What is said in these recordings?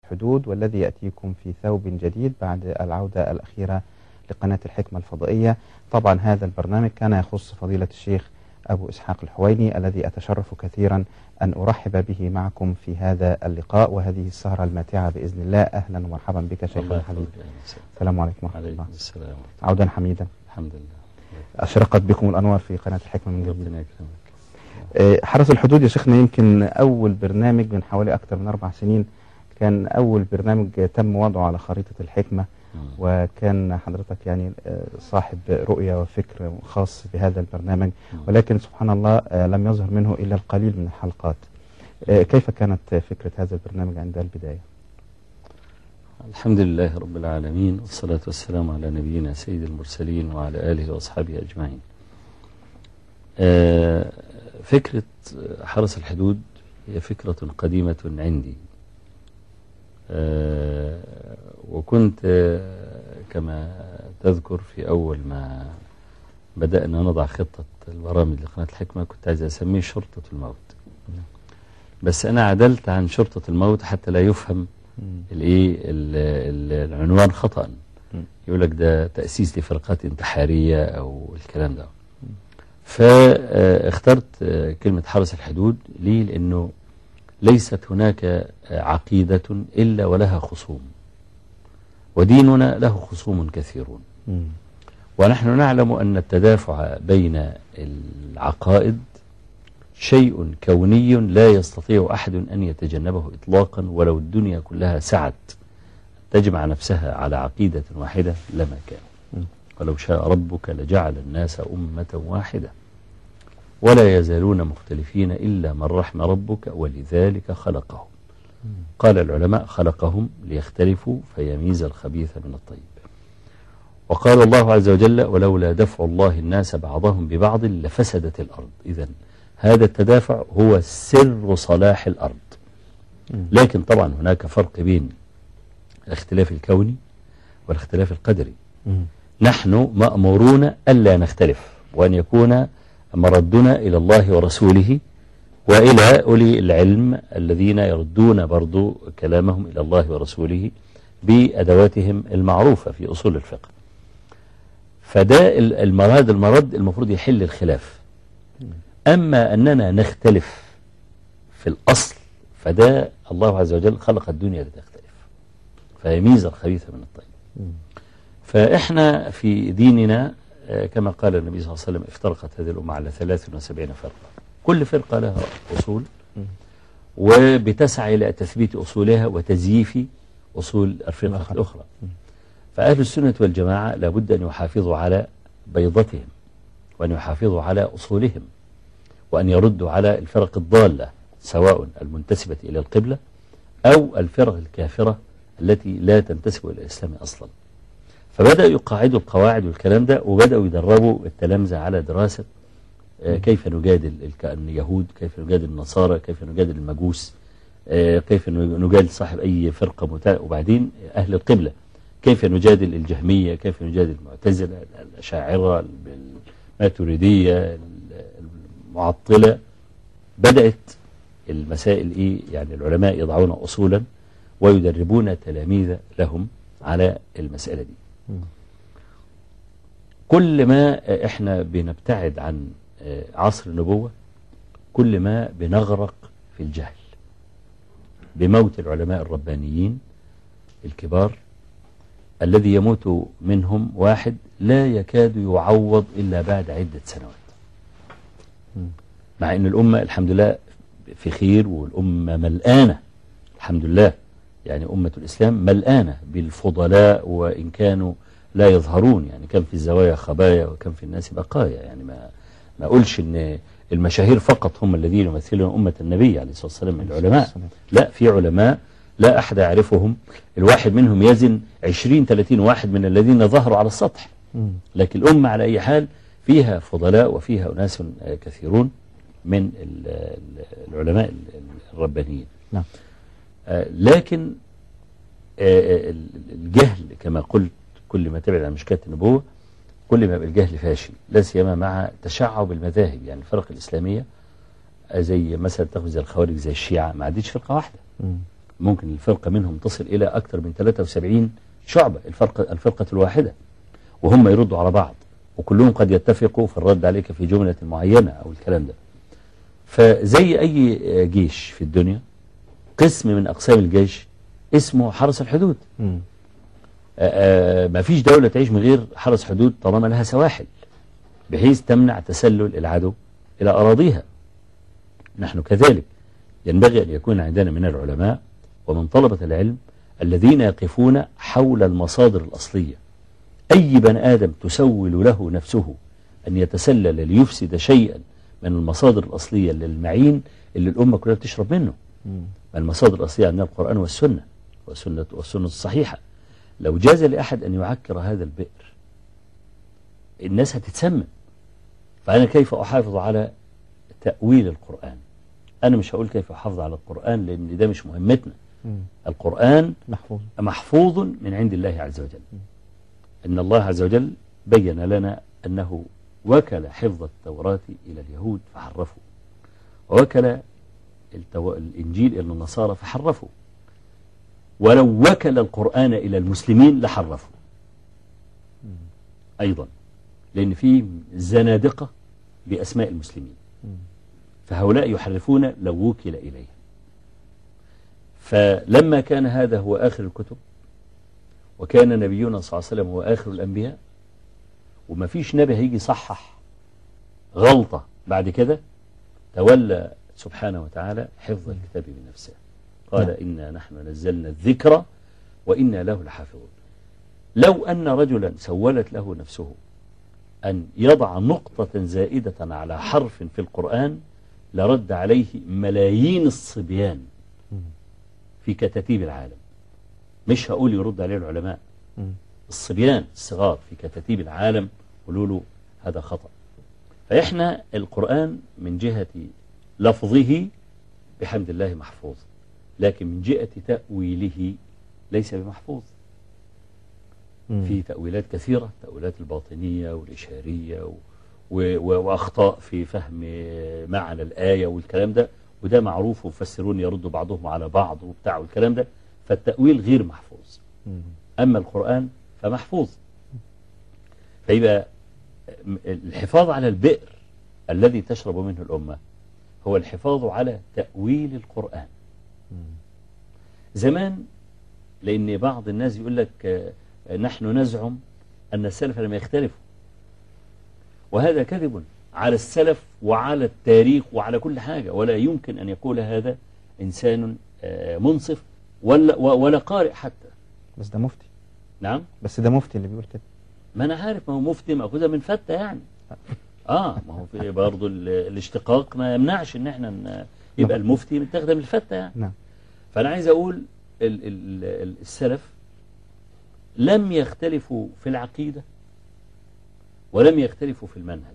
الحدود، والذي يأتيكم في ثوب جديد بعد العودة الأخيرة لقناة الحكمة الفضائية. طبعا هذا البرنامج كان يخص فضيلة الشيخ أبو إسحاق الحويني، الذي أتشرف كثيرا أن أرحب به معكم في هذا اللقاء وهذه السهرة الماتعة بإذن الله. أهلا ومرحبا بك شيخنا الحبيب. السلام عليكم ورحمة الله. السلام. عودا حميدا. الحمد لله. أشرقت بكم الأنوار في قناة الحكمة من جديد. حرس الحدود يا شيخنا يمكن أول برنامج من حوالي أكثر من 4 سنين، كان أول برنامج تم وضعه على خريطة الحكمة، وكان حضرتك يعني صاحب رؤية وفكر خاص بهذا البرنامج، ولكن سبحان الله لم يظهر منه إلا القليل من الحلقات. كيف كانت فكرة هذا البرنامج عند البداية؟ الحمد لله رب العالمين، والصلاة والسلام على نبينا سيد المرسلين وعلى آله وأصحابه أجمعين. فكرة حرس الحدود هي فكرة قديمة عندي، وكنت كما تذكر في أول ما بدأنا نضع خطة البرامج لقناة الحكمة كنت عايز أسميه شرطة الموت، بس أنا عدلت عن شرطة الموت حتى لا يفهم العنوان خطأ، يقول لك ده تأسيس لفرقات انتحارية أو الكلام ده. فاخترت كلمة حرس الحدود ليه؟ لأنه ليست هناك عقيدة إلا ولها خصوم، وديننا له خصوم كثيرون، ونحن نعلم أن التدافع بين العقائد شيء كوني لا يستطيع أحد أن يتجنبه إطلاقا، ولو الدنيا كلها سعت تجمع نفسها على عقيدة واحدة لما كان، ولو شاء ربك لجعل الناس أمة واحدة ولا يزالون مختلفين إلا من رحم ربك ولذلك خلقهم. قال العلماء خلقهم ليختلفوا فيميز الخبيث من الطيب. وقال الله عز وجل ولولا دفع الله الناس بعضهم ببعض لفسدت الأرض. إذن هذا التدافع هو سر صلاح الأرض. لكن طبعا هناك فرق بين الاختلاف الكوني والاختلاف القدري. نحن مأمورون ألا نختلف، وأن يكون مردنا إلى الله ورسوله وإلى أولي العلم الذين يردون برضو كلامهم إلى الله ورسوله بأدواتهم المعروفة في أصول الفقه. فده المراد المفروض يحل الخلاف. أما أننا نختلف في الأصل فده الله عز وجل خلق الدنيا لتختلف فيميز الخبيث من الطيب. فإحنا في ديننا كما قال النبي صلى الله عليه وسلم افترقت هذه الأمة على 73 فرقة، كل فرقة لها أصول وبتسعى إلى تثبيت أصولها وتزييف أصول الفرقة الأخرى. فأهل السنة والجماعة لابد أن يحافظوا على بيضتهم، وأن يحافظوا على أصولهم، وأن يردوا على الفرق الضالة سواء المنتسبة إلى القبلة أو الفرق الكافرة التي لا تنتسب إلى الإسلام أصلا. فبدأوا يقاعدوا القواعد والكلام ده، وبدأوا يدربوا التلامذة على دراسة كيف نجادل اليهود، كيف نجادل النصارى، كيف نجادل المجوس، كيف نجادل صاحب أي فرقة وبعدين أهل القبلة، كيف نجادل الجهمية، كيف نجادل المعتزلة، الأشاعرة، الماتريدية، المعطلة. بدأت المسائل يعني العلماء يضعون أصولا ويدربون تلاميذ لهم على المسألة دي. كل ما احنا بنبتعد عن عصر النبوة كل ما بنغرق في الجهل بموت العلماء الربانيين الكبار الذي يموت منهم واحد لا يكاد يعوض إلا بعد عدة سنوات، مع أن الأمة الحمد لله في خير، والأمة ملآنة الحمد لله، يعني أمة الإسلام ملآنة بالفضلاء وإن كانوا لا يظهرون، يعني كان في الزوايا خبايا وكان في الناس بقايا. يعني ما أقولش أن المشاهير فقط هم الذين يمثلون أمة النبي عليه الصلاة والسلام من العلماء، لا، في علماء لا أحد يعرفهم، الواحد منهم يزن 20-30 واحد من الذين ظهروا على السطح. لكن الأمة على أي حال فيها فضلاء وفيها أناس كثيرون من العلماء الربانيين. نعم. لكن الجهل كما قلت كل ما تبعد عن مشكلة النبوة كل ما يبقى الجهل فاشي، لا سيما مع تشعب المذاهب. يعني الفرق الإسلامية زي مثلا تاخذ زي الخوارج زي الشيعة ما عادتش فرقة واحدة، ممكن الفرقة منهم تصل إلى أكثر من 73 شعبة، الفرقة الواحدة، وهم يردوا على بعض، وكلهم قد يتفقوا في الرد عليك في جملة معينة أو الكلام ده. فزي أي جيش في الدنيا، قسم من أقسام الجيش اسمه حرس الحدود. ما فيش دولة تعيش من غير حرس حدود طالما لها سواحل، بحيث تمنع تسلل العدو إلى أراضيها. نحن كذلك ينبغي أن يكون عندنا من العلماء ومن طلبة العلم الذين يقفون حول المصادر الأصلية. أي بني آدم تسول له نفسه أن يتسلل ليفسد شيئا من المصادر الأصلية للمعين اللي الأمة كلها بتشرب منه. المصادر الأصلية عندنا القرآن والسنة الصحيحة. لو جاز لأحد أن يعكر هذا البئر الناس هتتسمم. فأنا كيف أحافظ على تأويل القرآن؟ أنا مش هقول كيف أحافظ على القرآن لأن ده مش مهمتنا. القرآن محفوظ من عند الله عز وجل. إن الله عز وجل بين لنا أنه وكل حفظ التوراة إلى اليهود فحرفوا، ووكل الإنجيل إلى النصارى فحرفوا، ولو وكل القرآن إلى المسلمين لحرفوا أيضا، لأن في زنادقة بأسماء المسلمين، فهؤلاء يحرفون لو وكل إليه. فلما كان هذا هو آخر الكتب، وكان نبينا صلى الله عليه وسلم هو آخر الأنبياء، وما فيش نبي هيجي يصحح غلطة بعد كده، تولى سبحانه وتعالى حفظ الكتاب بنفسه. قال إنا نحن نزلنا الذكر وإنا له لحافظون. لو أن رجلا سولت له نفسه أن يضع نقطة زائدة على حرف في القرآن لرد عليه ملايين الصبيان في كتاتيب العالم. مش هقول يرد عليه العلماء، الصبيان الصغار في كتاتيب العالم قولوا له هذا خطأ. فإحنا القرآن من جهة لفظه بحمد الله محفوظ، لكن من جهة تأويله ليس بمحفوظ. في تأويلات كثيرة، تأويلات الباطنية والإشارية وأخطاء في فهم معنى الآية والكلام ده، وده معروف، ومفسرون يردوا بعضهم على بعض وبتاع والكلام ده. فالتأويل غير محفوظ. أما القرآن فمحفوظ. فيبقى الحفاظ على البئر الذي تشرب منه الأمة هو الحفاظ على تأويل القرآن. زمان، لأن بعض الناس يقول لك نحن نزعم أن السلف لم يختلفوا، وهذا كذب على السلف وعلى التاريخ وعلى كل حاجة. ولا يمكن أن يقول هذا إنسان منصف ولا قارئ حتى. بس ده مفتي. نعم، بس ده مفتي اللي بيقول كده. ما أنا عارف، ما هو مفتي مأخوذة من فتة يعني. ما هو في برضه الاشتقاق ما يمنعش ان احنا يبقى المفتي متاخده من الفتة يعني. نعم. فأنا عايز أقول السلف لم يختلفوا في العقيدة ولم يختلفوا في المنهج.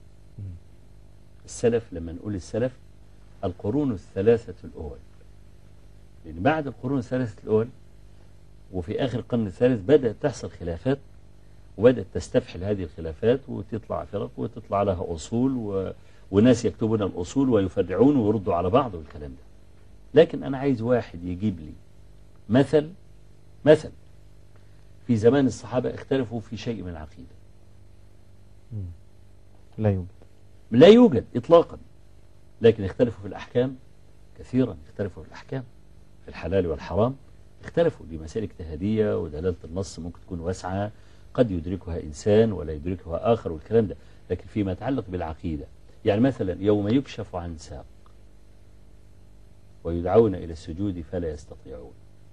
السلف، لما نقول السلف، القرون الثلاثة الأول، لأن بعد القرون الثلاثة الأول وفي آخر القرن الثالث بدأت تحصل خلافات، وبدأت تستفحل هذه الخلافات وتطلع فرق وتطلع لها أصول وناس يكتبون الأصول ويفرعون ويردوا على بعض والكلام ده. لكن أنا عايز واحد يجيب لي مثل في زمان الصحابة اختلفوا في شيء من العقيدة. لا يوجد إطلاقا. لكن اختلفوا في الأحكام كثيرا، اختلفوا في الأحكام في الحلال والحرام، اختلفوا لمسائل اجتهادية، ودلالة النص ممكن تكون واسعة، قد يدركها إنسان ولا يدركها آخر والكلام ده. لكن فيما يتعلق بالعقيدة، يعني مثلا يوم يكشف عن ساق ويدعون إلى السجود فلا يستطيعون،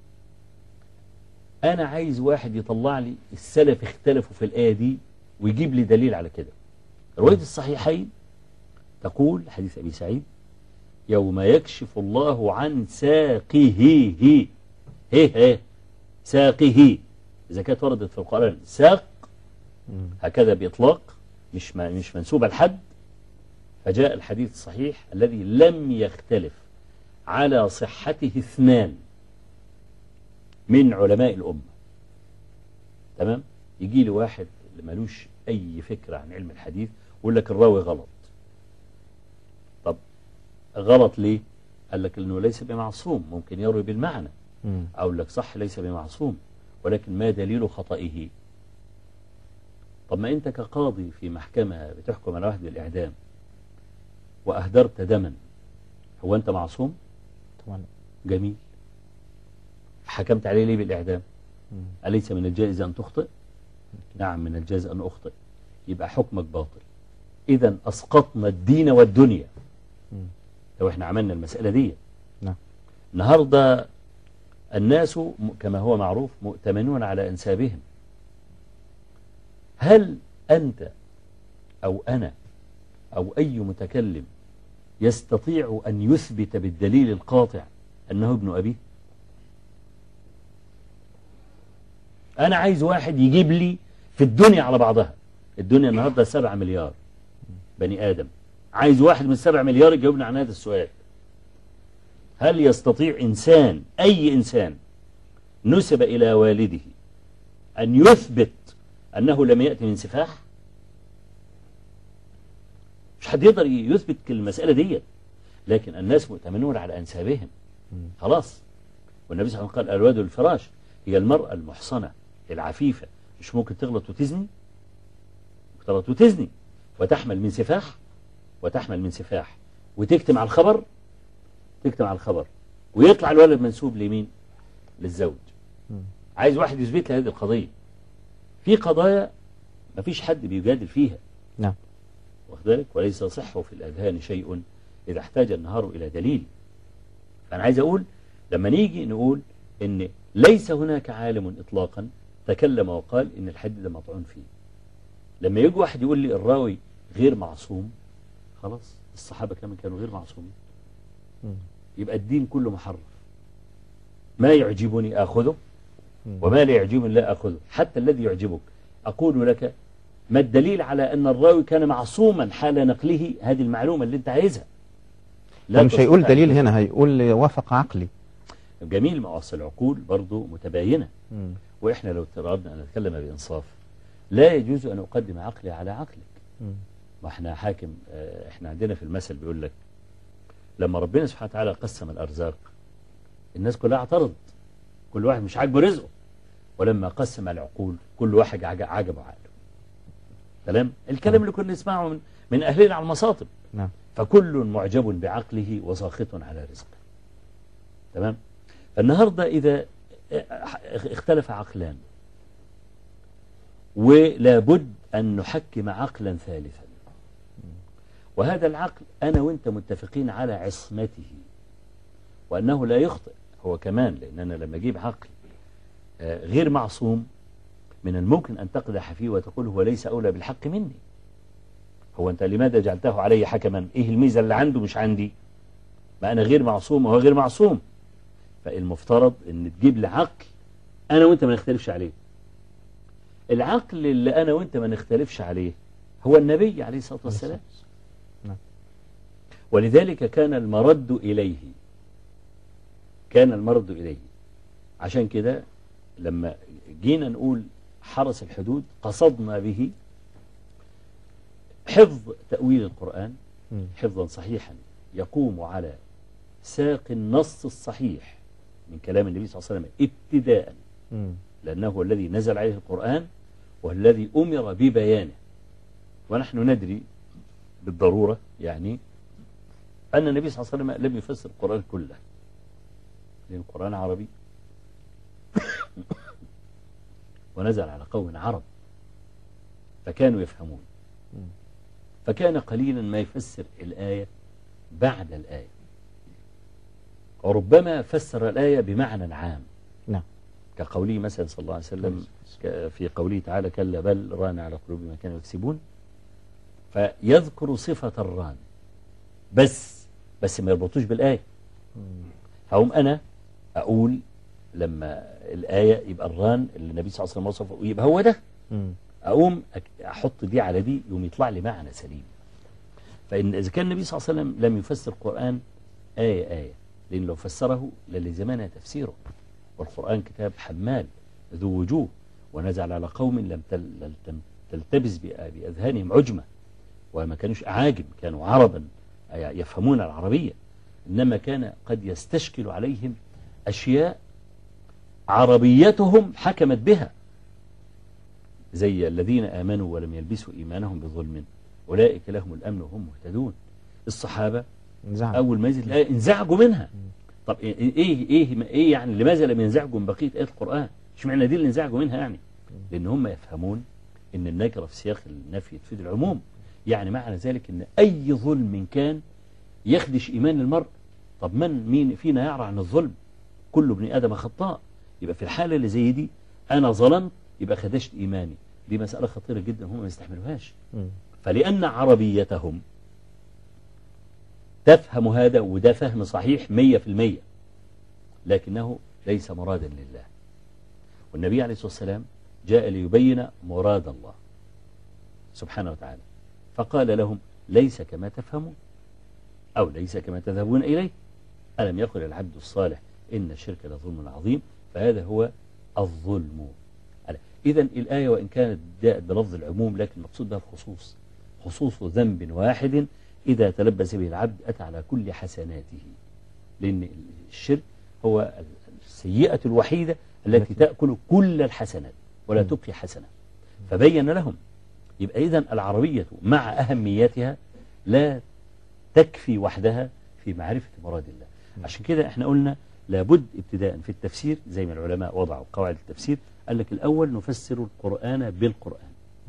أنا عايز واحد يطلع لي السلف اختلفوا في الآية دي ويجيب لي دليل على كده. رواية الصحيحين تقول حديث أبي سعيد: يوم يكشف الله عن ساقه، ساقه، إذا كانت وردت في القرآن ساق هكذا بإطلاق مش منسوبة لحد، فجاء الحديث الصحيح الذي لم يختلف على صحته اثنان من علماء الأمة. تمام؟ يجي لي واحد اللي ملوش أي فكرة عن علم الحديث ويقول لك الراوي غلط. طب غلط ليه؟ قال لك إنه ليس بمعصوم، ممكن يروي بالمعنى. أقول لك صح ليس بمعصوم، ولكن ما دليل خطئه؟ طب ما أنت كقاضي في محكمة بتحكم على واحد بالإعدام وأهدرت دما، هو أنت معصوم؟ طبعا. جميل. حكمت عليه ليه بالإعدام؟ أليس من الجائز أن تخطئ؟ نعم من الجائز أن أخطئ، يبقى حكمك باطل. إذا أسقطنا الدين والدنيا لو احنا عملنا المسألة دي. نعم. النهاردة الناس كما هو معروف مؤتمنون على أنسابهم. هل أنت أو أنا أو أي متكلم يستطيع أن يثبت بالدليل القاطع أنه ابن أبيه؟ أنا عايز واحد يجيب لي في الدنيا على بعضها، الدنيا النهاردة 7 مليار بني آدم، عايز واحد من 7 مليار يجاوبني عن هذا السؤال. هل يستطيع إنسان، أي إنسان نسب إلى والده، أن يثبت أنه لم يأتي من سفاح؟ مش حد يقدر يثبت المسألة دي، لكن الناس مؤتمنون على أنسابهم خلاص. والنبي صلى الله عليه وسلم قال الواد الفراش، هي المرأة المحصنة العفيفة مش ممكن تغلط وتزني؟ تغلط وتزني وتحمل من سفاح، وتحمل من سفاح وتكتم على الخبر، تكتم على الخبر، ويطلع الولد منسوب لمين؟ للزوج. عايز واحد يثبت لي هذه القضية. في قضايا ما فيش حد بيجادل فيها. نعم. واخد بالك؟ وليس صح في الأذهان شيء إذا احتاج النهار إلى دليل. فأنا عايز أقول لما نيجي نقول إن ليس هناك عالم إطلاقا تكلم وقال إن الحديث ده مطعون فيه. لما يجي واحد يقول لي الراوي غير معصوم، خلاص الصحابة كانوا غير معصومين، يبقى الدين كله محرف. ما يعجبني آخذه وما لا يعجبني لا أخذه. حتى الذي يعجبك أقول لك ما الدليل على أن الراوي كان معصوما حال نقله هذه المعلومة اللي أنت عايزها؟ مش هيقول دليل هنا، هيقول وافق عقلي. جميل. ما أصل العقول برضو متباينة. وإحنا لو ترادنا أن نتكلم بإنصاف لا يجوز أن أقدم عقلي على عقلك. ما احنا حاكم، احنا عندنا في المثل بيقول لك لما ربنا سبحانه وتعالى قسم الأرزاق الناس كلها اعترضت، كل واحد مش عاجبه رزقه. ولما قسم العقول كل واحد عجبه عقله. تمام؟ الكلام اللي كنا نسمعه من أهلنا على المصاطب. نعم. فكل معجب بعقله وساخط على رزقه. تمام؟ فالنهاردة إذا اختلف عقلان ولا بد أن نحكم عقلا ثالثا، وهذا العقل أنا وإنت متفقين على عصمته وأنه لا يخطئ هو كمان، لأن أنا لما أجيب عقل غير معصوم من الممكن أن تقدح فيه وتقول هو ليس أولى بالحق مني. هو أنت لماذا جعلته علي حكما؟ إيه الميزة اللي عنده مش عندي؟ ما أنا غير معصوم وهو غير معصوم. فالمفترض أن تجيب لي عقل أنا وإنت ما نختلفش عليه. العقل اللي أنا وإنت ما نختلفش عليه هو النبي عليه الصلاة والسلام. ولذلك كان المرد إليه، كان المرد إليه. عشان كده لما جينا نقول حرس الحدود قصدنا به حفظ تأويل القرآن حفظا صحيحا يقوم على ساق النص الصحيح من كلام النبي صلى الله عليه وسلم ابتداء، لأنه هو الذي نزل عليه القرآن والذي أمر ببيانه. ونحن ندري بالضرورة يعني أن النبي صلى الله عليه وسلم لم يفسر القرآن كله، لأن القرآن عربي ونزل على قوم عرب فكانوا يفهمون، فكان قليلا ما يفسر الآية بعد الآية، وربما فسر الآية بمعنى عام. نعم. كقوله مثلا صلى الله عليه وسلم في قوله تعالى كلا بل ران على قلوب ما كانوا يكسبون، فيذكر صفة الران بس ما يربطوش بالآية. فهم أنا أقول لما الآية يبقى الران اللي النبي صلى الله عليه وسلم وصفه يبقى هو ده، أقوم أحط دي على دي يوم يطلع لي معنى سليم. فإن إذا كان النبي صلى الله عليه وسلم لم يفسر القرآن آية لأن لو فسره للزمان تفسيره، والقرآن كتاب حمال ذو وجوه ونزل على قوم لم تلتبس بأذهانهم عجمة وما كانوش أعاجم، كانوا عربا يفهمون العربية. إنما كان قد يستشكل عليهم أشياء عربيتهم حكمت بها، زي الذين آمنوا ولم يلبسوا إيمانهم بظلم أولئك لهم الأمن وهم مهتدون. الصحابة أول ما نزلت الآية انزعجوا منها. طب إيه يعني لماذا لم ينزعجوا من بقية آيات القرآن؟ إيش معنى دي اللي انزعجوا منها يعني؟ لأن هم يفهمون إن النكرة في سياق النفي تفيد العموم. يعني معنى ذلك إن أي ظلم كان يخدش إيمان المرء. طب مين فينا يعرى عن الظلم؟ كل ابن آدم خطاء. يبقى في الحالة اللي زي دي أنا ظلمت يبقى خدشت إيماني. دي مسألة خطيرة جدا هم ما يستحملوهاش. فلأن عربيتهم تفهم هذا، وده فهم صحيح 100%، لكنه ليس مرادا لله. والنبي عليه الصلاة والسلام جاء ليبين مراد الله سبحانه وتعالى، فقال لهم ليس كما تفهمون أو ليس كما تذهبون إليه. ألم يقل العبد الصالح إن الشرك لظلم عظيم؟ فهذا هو الظلم. إذا الآية وإن كانت جاءت بلفظ العموم لكن المقصود بها الخصوص، خصوص ذنب واحد إذا تلبس به العبد أتى على كل حسناته. لأن الشرك هو السيئة الوحيدة التي تأكل كل الحسنات ولا تبقي حسنة. فبين لهم. يبقى إذن العربية مع أهميتها لا تكفي وحدها في معرفة مراد الله. عشان كده احنا قلنا لابد ابتداء في التفسير زي ما العلماء وضعوا قواعد التفسير. قال لك الأول نفسر القرآن بالقرآن.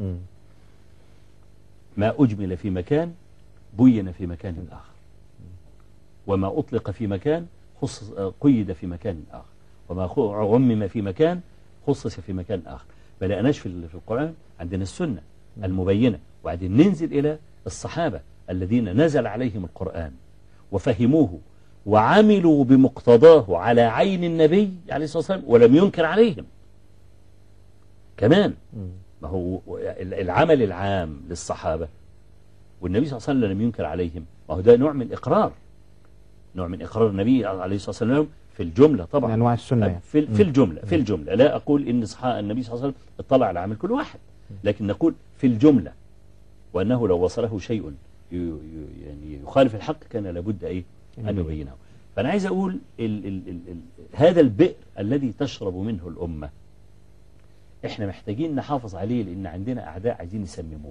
ما أجمل في مكان بين في مكان آخر، وما أطلق في مكان قيد في مكان آخر، وما عمم في مكان خصص في مكان آخر. بلقناش في القرآن عندنا السنة المبينة، وبعدين ننزل إلى الصحابة الذين نزل عليهم القرآن وفهموه وعملوا بمقتضاه على عين النبي عليه الصلاة والسلام ولم ينكر عليهم كمان. ما هو العمل العام للصحابة والنبي صلى الله عليه وسلم لم ينكر عليهم، ما هو ده نوع من الإقرار، نوع من إقرار النبي عليه الصلاة والسلام في الجملة طبعا، أنواع السنة يعني. في الجملة لا أقول إن النبي صلى الله عليه وسلم اطلع على عمل كل واحد، لكن نقول في الجملة، وأنه لو وصله شيء يعني يخالف الحق كان لابد أن يبينه. فأنا عايز أقول هذا البئر الذي تشرب منه الأمة إحنا محتاجين نحافظ عليه، لأن عندنا أعداء عايزين يسمموه.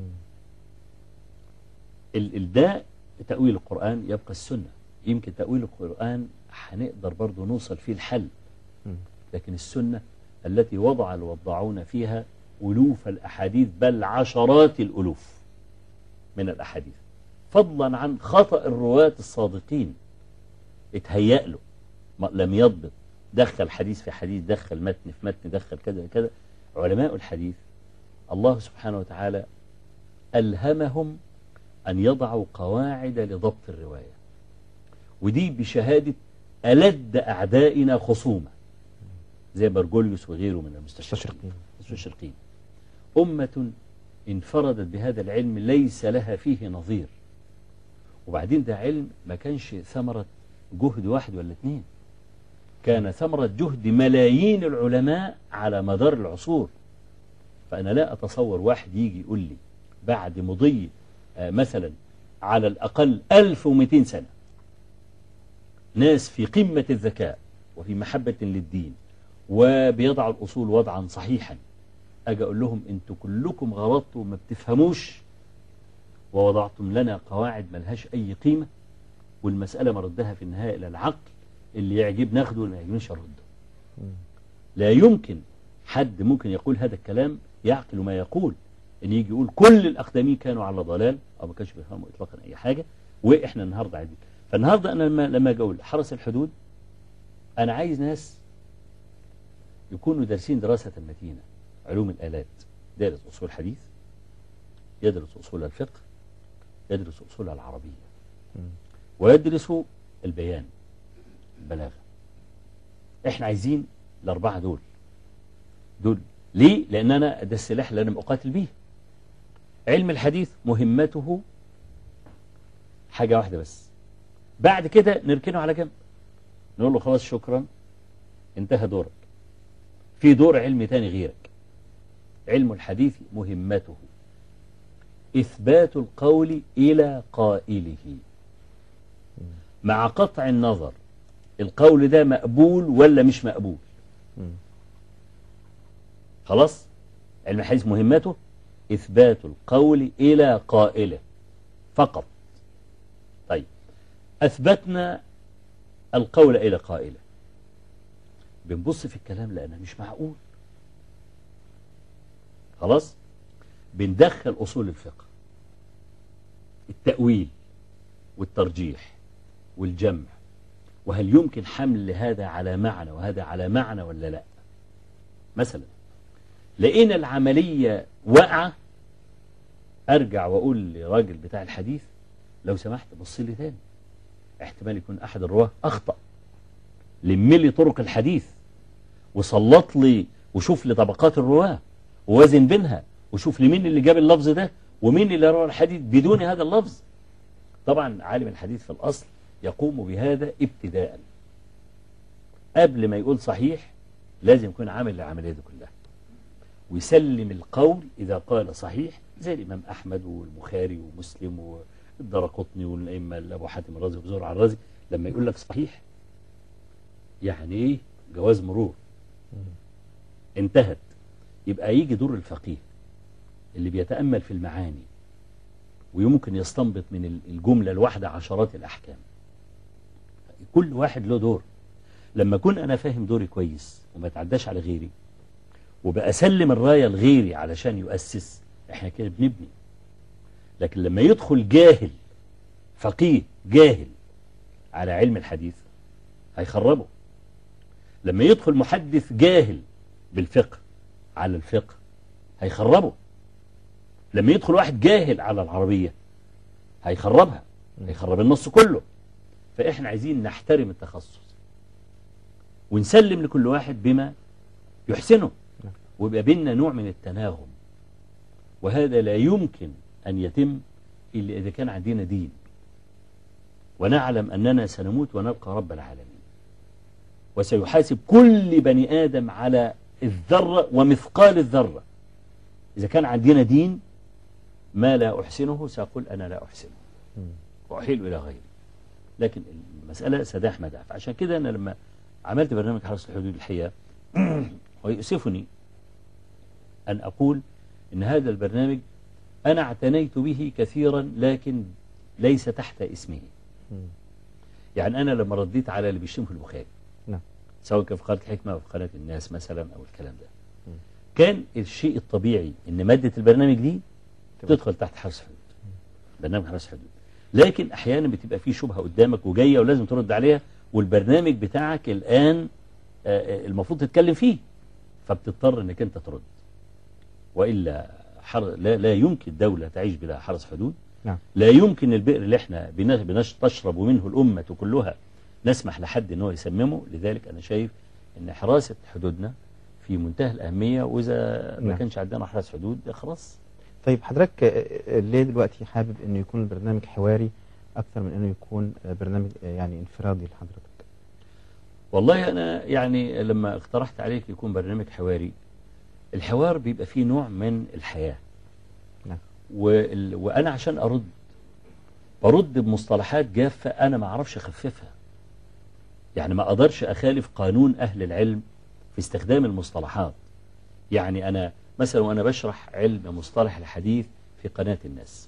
ده تأويل القرآن يبقى السنة. يمكن تأويل القرآن هنقدر برضو نوصل فيه الحل، لكن السنة التي وضع الوضعون فيها ألوف الأحاديث بل عشرات الألوف من الأحاديث، فضلا عن خطأ الرواة الصادقين اتهيأ له لم يضبط، دخل حديث في حديث، دخل متن في متن، دخل كذا كذا. علماء الحديث الله سبحانه وتعالى ألهمهم أن يضعوا قواعد لضبط الرواية، ودي بشهادة ألد أعدائنا خصومة زي برجوليوس وغيره من المستشرقين. أمة انفردت بهذا العلم ليس لها فيه نظير. وبعدين ده علم ما كانش ثمرة جهد واحد ولا اتنين، كان ثمرة جهد ملايين العلماء على مدار العصور. فأنا لا أتصور واحد يجي يقول لي بعد مضي مثلا على الأقل 1200 سنة ناس في قمة الذكاء وفي محبة للدين وبيضعوا الأصول وضعا صحيحا، أجي أقول لهم أنتوا كلكم غلطتوا وما بتفهموش ووضعتم لنا قواعد ملهاش أي قيمة، والمسألة مردها في النهاية إلى العقل، اللي يعجب ناخده واللي ما يعجبنيش أرده. لا يمكن حد ممكن يقول هذا الكلام يعقل ما يقول، ان يجي يقول كل الأقدمين كانوا على ضلال أو ما كانش بيفهموا إطلاقا أي حاجة وإحنا النهاردة عايزين. فالنهاردة أنا لما أجي أقول حرس الحدود، أنا عايز ناس يكونوا دارسين دراسة متينة، علوم الآلات، دارس أصول الحديث، يدرس أصول الفقه، يدرس أصول العربية، ويدرس البيان، البلاغة. إحنا عايزين الأربعة دول ليه؟ لأن أنا ده السلاح اللي أنا مقاتل بيه. علم الحديث مهمته حاجة واحدة بس، بعد كده نركنه على جنب نقول له خلاص شكرا انتهى دورك، في دور علم تاني غيرك. علم الحديث مهمته إثبات القول إلى قائله، مع قطع النظر القول ده مقبول ولا مش مقبول. خلاص، علم الحديث مهمته إثبات القول إلى قائله فقط. طيب، أثبتنا القول إلى قائله، بنبص في الكلام لأنه مش معقول. خلاص، بندخل أصول الفقه، التأويل والترجيح والجمع، وهل يمكن حمل هذا على معنى وهذا على معنى ولا لا. مثلا لقينا العملية واقعة، أرجع وأقول لراجل بتاع الحديث لو سمحت بص لي تاني، احتمال يكون أحد الرواه أخطأ، لم لي طرق الحديث وسلط لي وشوف لي طبقات الرواه ووازن بينها وشوف لي مين اللي جاب اللفظ ده ومين اللي روى الحديث بدون هذا اللفظ. طبعا عالم الحديث في الأصل يقوم بهذا ابتداء، قبل ما يقول صحيح لازم يكون عامل العملية دي كلها، ويسلم القول إذا قال صحيح، زي الإمام أحمد والبخاري ومسلم والدرقطني والأئمة أبو حاتم الرازي وزرع الرازي، لما يقول لك صحيح يعني إيه؟ جواز مرور، انتهت. يبقى يجي دور الفقيه اللي بيتأمل في المعاني ويمكن يستنبط من الجملة الواحدة عشرات الأحكام. كل واحد له دور. لما أكون أنا فاهم دوري كويس وما تعداش على غيري وبأسلم الراية لغيري علشان يؤسس، احنا كده بنبني. لكن لما يدخل جاهل، فقيه جاهل على علم الحديث هيخربه. لما يدخل محدث جاهل بالفقه على الفقه هيخربه. لما يدخل واحد جاهل على العربية هيخربها، هيخرب النص كله. فإحنا عايزين نحترم التخصص ونسلم لكل واحد بما يحسنه، ويبقى بيننا نوع من التناغم. وهذا لا يمكن أن يتم إلا إذا كان عندنا دين ونعلم أننا سنموت ونلقى رب العالمين، وسيحاسب كل بني آدم على الذرة ومثقال الذرة. إذا كان عندنا دين ما لا أحسنه سأقول أنا لا أحسنه وأحيل إلى غيري. لكن المسألة سداح مداح. فعشان كده أنا لما عملت برنامج حرس الحدود الحقيقة ويؤسفني أن أقول إن هذا البرنامج أنا اعتنيت به كثيرا لكن ليس تحت اسمه. يعني أنا لما رديت على اللي بيشتموا في البخاري سواء كان في قناة الحكمة أو في قناة الناس مثلا أو الكلام ده، كان الشيء الطبيعي إن مادة البرنامج دي تدخل تحت حرس حدود، برنامج حرس حدود. لكن أحيانا بتبقى فيه شبهة قدامك وجاية ولازم ترد عليها، والبرنامج بتاعك الآن المفروض تتكلم فيه، فبتضطر إنك أنت ترد. وإلا لا يمكن دولة تعيش بلا حرس حدود. لا يمكن البئر اللي احنا تشرب منه الأمة كلها نسمح لحد ان هو يسممه. لذلك أنا شايف أن حراسة حدودنا في منتهى الأهمية، وإذا ما كانش عندنا حراس حدود خلاص. طيب حضرتك ليه دلوقتي حابب أنه يكون البرنامج حواري أكثر من أنه يكون برنامج يعني انفرادي لحضرتك؟ والله أنا يعني لما اقترحت عليك يكون برنامج حواري، الحوار بيبقى فيه نوع من الحياة. وأنا عشان برد بمصطلحات جافة أنا ما أعرفش أخففها. يعني ما أقدرش أخالف قانون أهل العلم في استخدام المصطلحات. يعني أنا مثلا وأنا بشرح علم مصطلح الحديث في قناة الناس،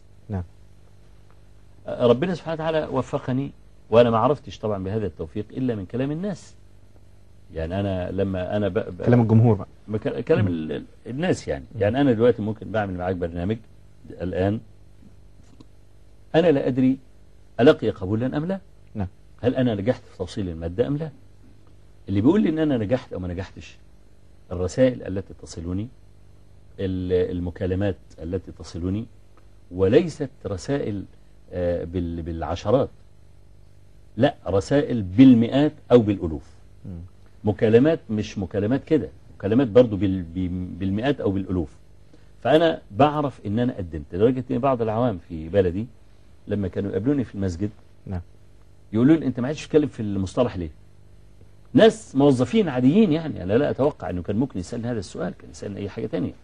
ربنا سبحانه وتعالى وفقني وأنا ما عرفتش طبعا بهذا التوفيق إلا من كلام الناس. يعني أنا لما أنا كلام الجمهور بقى كلام الناس. يعني أنا دلوقتي ممكن بعمل معاك برنامج الآن أنا لا أدري ألقي قبولا أم لا. هل أنا نجحت في توصيل المادة أم لا؟ اللي بيقول لي إن أنا نجحت أو ما نجحتش الرسائل التي تصلني، المكالمات التي تصلني، وليست رسائل بالعشرات، لا، رسائل بالمئات أو بالألوف. مكالمات مش مكالمات كده، مكالمات برضو بالمئات أو بالألوف. فأنا بعرف إن أنا قدمت، لدرجة إن بعض العوام في بلدي لما كانوا يقابلوني في المسجد يقولوا لي أنت ما عادش تتكلم في المصطلح ليه؟ ناس موظفين عاديين. يعني أنا لا أتوقع أنه كان ممكن يسألني هذا السؤال، كان يسألني أي حاجة تانية.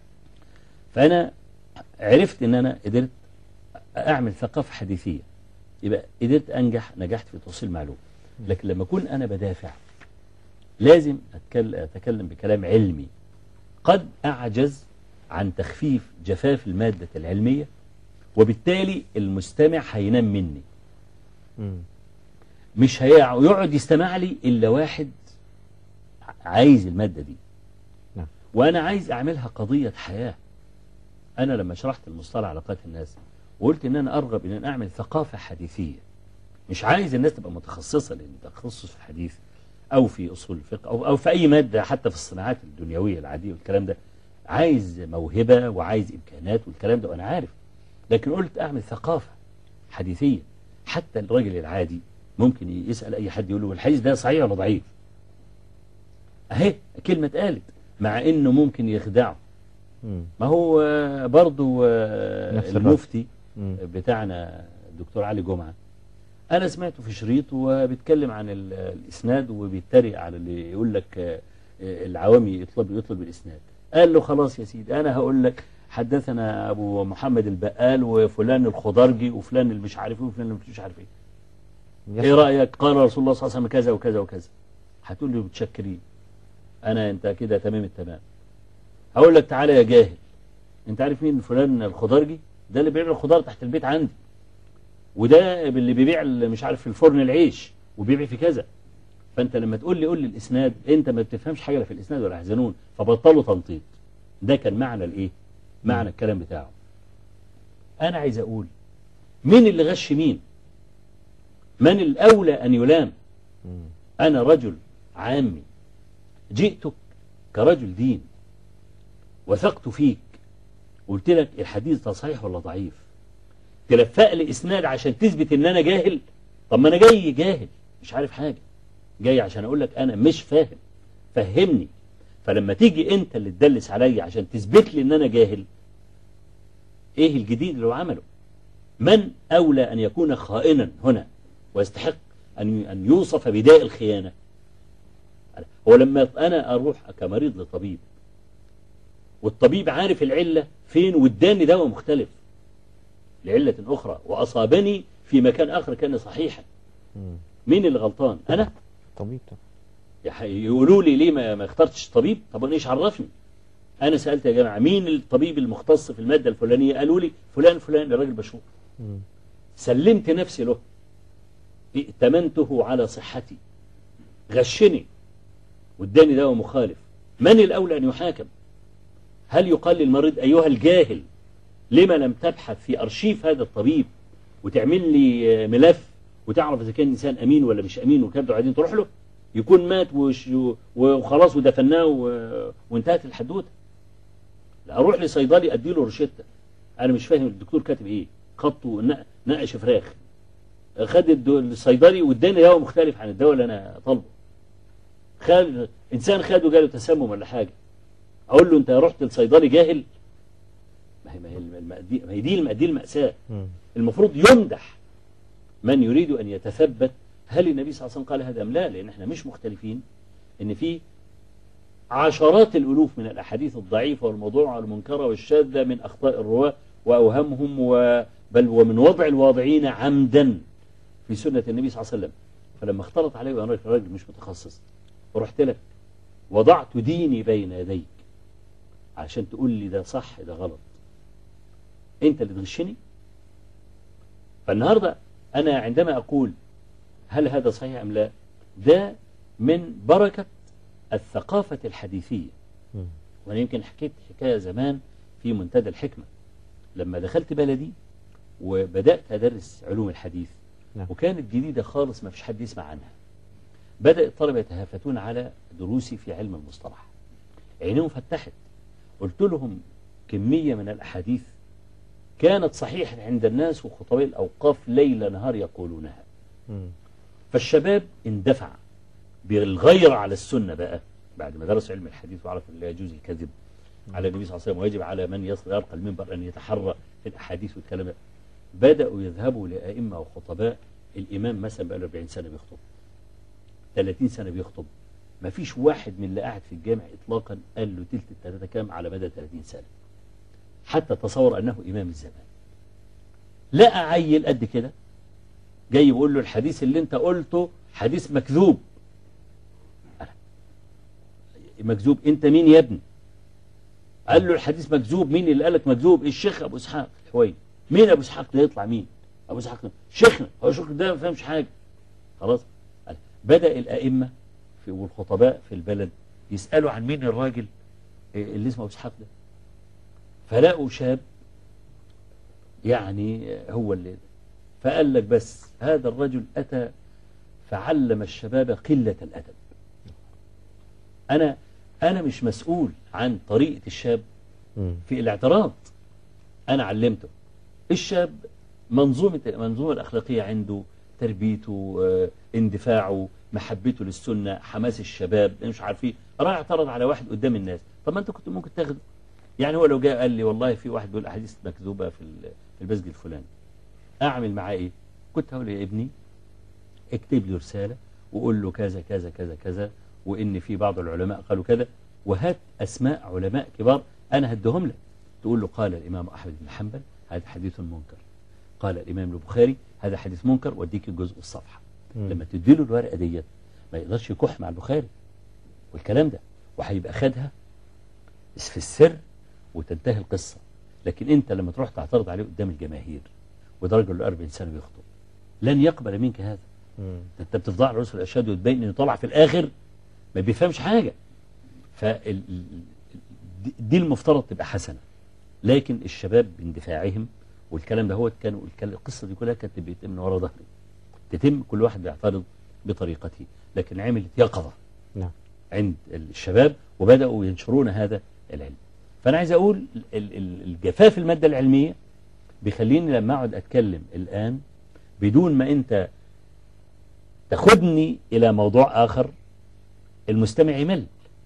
فأنا عرفت أن أنا قدرت أعمل ثقافة حديثية يبقى قدرت نجحت في توصيل معلومة. لكن لما أكون أنا بدافع لازم أتكلم بكلام علمي. قد أعجز عن تخفيف جفاف المادة العلمية، وبالتالي المستمع هينام مني، مش هيقعد يستمع لي إلا واحد عايز المادة دي. وأنا عايز أعملها قضية حياة. أنا لما شرحت المصطلح علاقات الناس وقلت إن أنا أرغب إن أنا أعمل ثقافة حديثية، مش عايز الناس تبقى متخصصة، لأن تخصص في الحديث أو في أصول الفقه أو في أي مادة حتى في الصناعات الدنيوية العادية والكلام ده، عايز موهبة وعايز إمكانات والكلام ده وأنا عارف. لكن قلت أعمل ثقافة حديثية، حتى الراجل العادي ممكن يسأل أي حد يقول له الحديث ده صحيح ولا ضعيف. أهي كلمة قالت، مع إنه ممكن يخدعه. ما هو برضو المفتي بتاعنا الدكتور علي جمعة، أنا سمعته في شريط وبيتكلم عن الإسناد وبيتريق على اللي يقول لك العوامي يطلب الإسناد. قال له خلاص يا سيدي، أنا هقول لك حدثنا أبو محمد البقال وفلان الخضرجي وفلان اللي مش عارف ايه وفلان اللي مش عارف ايه. ايه رأيك؟ قال رسول الله صلى الله عليه وسلم كذا وكذا وكذا. هتقول لي متشكرين، انت كده تمام التمام. هقول لك تعالى يا جاهل، انت عارف مين فلان الخضرجي؟ ده اللي بيبيع الخضار تحت البيت عندي، وده اللي بيبيع مش عارف في الفرن العيش وبيبيع في كذا. فانت لما تقول لي قول لي الاسناد، انت ما بتفهمش حاجه لا في الاسناد ولا يحزنون، فبطلوا تنطيط. ده كان معنى الايه؟ معنى الكلام بتاعه. انا عايز اقول مين اللي غش مين؟ من الاولى ان يلام؟ انا رجل عامي جئتك كرجل دين، وثقت فيك، قلت لك الحديث ده صحيح ولا ضعيف، تلفق لي اسناد عشان تثبت ان انا جاهل؟ طب ما انا جاي جاهل مش عارف حاجه، جاي عشان اقول لك انا مش فاهم، فهمني. فلما تيجي انت اللي تدلس عليا عشان تثبت لي ان انا جاهل، ايه الجديد اللي هو عمله؟ من اولى ان يكون خائنا هنا ويستحق ان يوصف بداء الخيانه؟ هو لما انا اروح كمريض لطبيب والطبيب عارف العله فين واداني دواء مختلف لعله اخرى واصابني في مكان اخر كان صحيحا، مين اللي غلطان؟ انا؟ طبيب. يقولوا لي ليه ما اخترتش طبيب؟ طب انا ايش عرفني؟ انا سالت يا جماعه مين الطبيب المختص في الماده الفلانيه؟ قالوا لي فلان فلان، الراجل مشهور. سلمت نفسي له، ائتمنته على صحتي، غشني واداني دواء مخالف. من الاولى ان يحاكم؟ هل يقال للمريض ايها الجاهل لما لم تبحث في ارشيف هذا الطبيب وتعمل لي ملف وتعرف اذا كان انسان امين ولا مش امين وكذا، وبعدين تروح له يكون مات وخلاص ودفناه وانتهت الحدوته؟ لا، اروح لصيدلي ادي له روشته، انا مش فاهم الدكتور كاتب ايه، خطه نقش فراخ، خد الصيدلي واداني دواء مختلف عن الدواء اللي انا طالبه. انسان خده جاله تسمم ولا حاجه، اقول له انت رحت لصيدلي جاهل؟ ما هي دي المأساة. المفروض يمدح من يريد ان يتثبت هل النبي صلى الله عليه وسلم قال هذا ام لا، لان احنا مش مختلفين ان في عشرات الالوف من الاحاديث الضعيفه والموضوعه والمنكره والشاذه من اخطاء الرواه واوهامهم بل ومن وضع الواضعين عمدا في سنه النبي صلى الله عليه وسلم. فلما اختلط علي وانا راجل مش متخصص ورحت لك وضعت ديني بين يديك عشان تقول لي ده صح ده غلط، انت اللي تغشني. فالنهارده انا عندما اقول هل هذا صحيح ام لا، ده من بركه الثقافه الحديثيه. وانا يمكن حكيت حكايه زمان في منتدى الحكمه لما دخلت بلدي وبدات ادرس علوم الحديث، وكانت جديده خالص ما فيش حد يسمع عنها. بدأ الطلبة يتهافتون على دروسي في علم المصطلح، عينهم فتحت. قلت لهم كمية من الأحاديث كانت صحيحة عند الناس وخطباء الأوقاف ليل نهار يقولونها. فالشباب اندفع بالغير على السنة بقى بعد ما درسوا علم الحديث وعرفوا لا يجوز الكذب على النبي صلى الله عليه وسلم ويجب على من يرقى المنبر أن يتحرى في الأحاديث والكلام ده. بدأوا يذهبوا لأئمة وخطباء، الإمام مثلا بقى له 40 سنة بيخطب، 30 سنة بيخطب، ما فيش واحد من اللي قاعد في الجامع إطلاقا قال له تلت التلاتة كام على مدى 30 سنة، حتى تصور أنه إمام الزمان. لقى عيل قد كده جاي يقول له الحديث اللي انت قلته حديث مكذوب. مكذوب؟ انت مين يا ابني؟ قال له الحديث مكذوب. مين اللي قال لك مكذوب؟ الشيخ ابو اسحاق الحويني. مين ابو اسحاق ده؟ يطلع مين ابو اسحاق ده؟ شيخنا. هو الشيخ ده ما فهمش حاجه. خلاص. بدأ الائمه والخطباء في البلد يسالوا عن مين الراجل اللي اسمه ابو اسحاق ده، فلاقوا شاب يعني هو اللي، فقال لك بس هذا الرجل أتى فعلم الشباب قلة الأدب. أنا مش مسؤول عن طريقة الشاب في الاعتراض، أنا علمته. الشاب منظومة الأخلاقية عنده، تربيته، اندفاعه، محبته للسنة، حماس الشباب، مش عارفين. راح اعترض على واحد قدام الناس، طب ما أنت كنت ممكن تاخده. يعني هو لو جاء قال لي والله في واحد بيقول أحاديث مكذوبة في المسجد الفلاني، أعمل معاه إيه؟ كنت هقول يا ابني اكتب لي رسالة وقول له كذا كذا كذا كذا، وإن في بعض العلماء قالوا كذا، وهات أسماء علماء كبار أنا هدهم لك. تقول له قال الإمام أحمد بن حنبل هذا حديث منكر، قال الإمام البخاري هذا حديث منكر، واديك الجزء والصفحة. لما تديله الورقة ديت ما يقدرش يكح مع البخاري والكلام ده، وهيبقى خدها في السر وتنتهي القصة. لكن أنت لما تروح تعترض عليه قدام الجماهير، وده رجل 40 سنة بيخطب، لن يقبل منك هذا. أنت بتفضع له رسل الأشهاد وتبين إنه طلع في الآخر ما بيفهمش حاجة. دي المفترض تبقى حسنة. لكن الشباب باندفاعهم والكلام ده هو كانوا القصة دي كلها كانت بيتم من وراء ظهري، تتم كل واحد بيعترض بطريقته، لكن عملت يقظة عند الشباب وبدأوا ينشرون هذا العلم. فأنا عايز أقول الجفاف المادة العلمية بيخليني لما أقعد أتكلم الآن بدون ما أنت تاخدني إلى موضوع آخر، المستمع يمل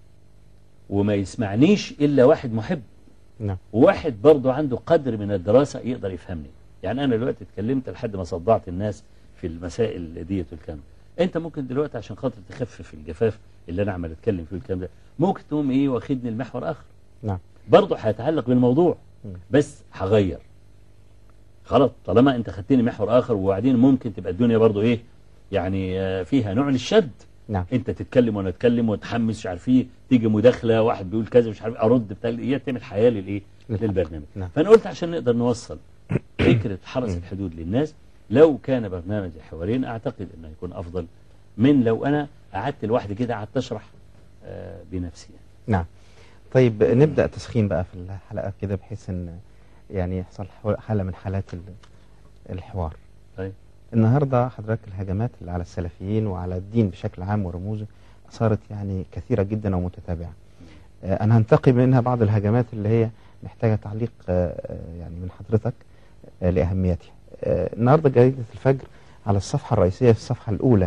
وما يسمعنيش إلا واحد محب، وواحد برضو عنده قدر من الدراسة يقدر يفهمني. يعني أنا دلوقتي اتكلمت لحد ما صدعت الناس في المسائل ديت والكلام. أنت ممكن دلوقتي عشان خاطر تخفف الجفاف اللي أنا عمال أتكلم فيه والكلام ده، ممكن تقوم إيه واخدني المحور آخر. برضو هيتعلق بالموضوع بس هغير. خلاص طالما أنت خدتني محور آخر، وبعدين ممكن تبقى الدنيا برضو إيه يعني فيها نوع من الشد. انت تتكلم وانا اتكلم وتحمس مش عارف ايه، تيجي مداخله واحد بيقول كذا مش عارف ارد بتاع ايه، تعمل حياه للايه للبرنامج. فانا قلت عشان نقدر نوصل فكره حرس الحدود للناس، لو كان برنامج حوارين اعتقد انه يكون افضل من لو انا قعدت لوحدي كده قعدت اشرح بنفسي يعني. نعم. طيب نبدا تسخين بقى في الحلقه كده بحيث ان يعني يحصل حاله من حالات الحوار. طيب النهاردة حضرتك الهجمات اللي على السلفيين وعلى الدين بشكل عام ورموزه صارت يعني كثيرة جدا ومتتابعة. أنا هنتقي منها بعض الهجمات اللي هي محتاجة تعليق يعني من حضرتك لأهميتها. النهاردة جريدة الفجر على الصفحة الرئيسية في الصفحة الأولى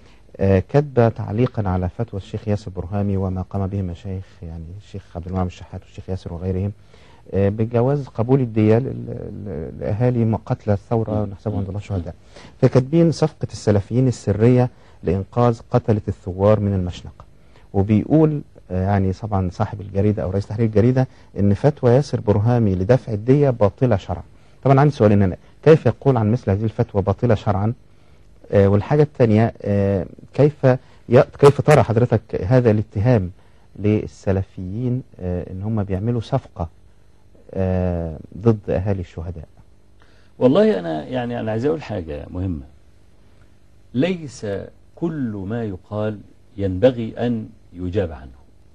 كتب تعليقا على فتوى الشيخ ياسر برهامي وما قام به مشايخ يعني الشيخ عبد المنعم الشحات والشيخ ياسر وغيرهم بجواز قبول الدية لأهالي قتلى الثورة نحسبهم عند الله شهداء. فكاتبين صفقة السلفيين السرية لإنقاذ قتلة الثوار من المشنقة. وبيقول يعني طبعا صاحب الجريدة أو رئيس تحرير الجريدة إن فتوى ياسر برهامي لدفع الدية باطلة شرعا. طبعا عندي سؤالين هنا، كيف يقول عن مثل هذه الفتوى باطلة شرعا؟ والحاجة الثانية كيف ترى حضرتك هذا الاتهام للسلفيين إن هم بيعملوا صفقة ضد أهالي الشهداء؟ والله أنا عايز أقول حاجة مهمة. ليس كل ما يقال ينبغي أن يجاب عنه،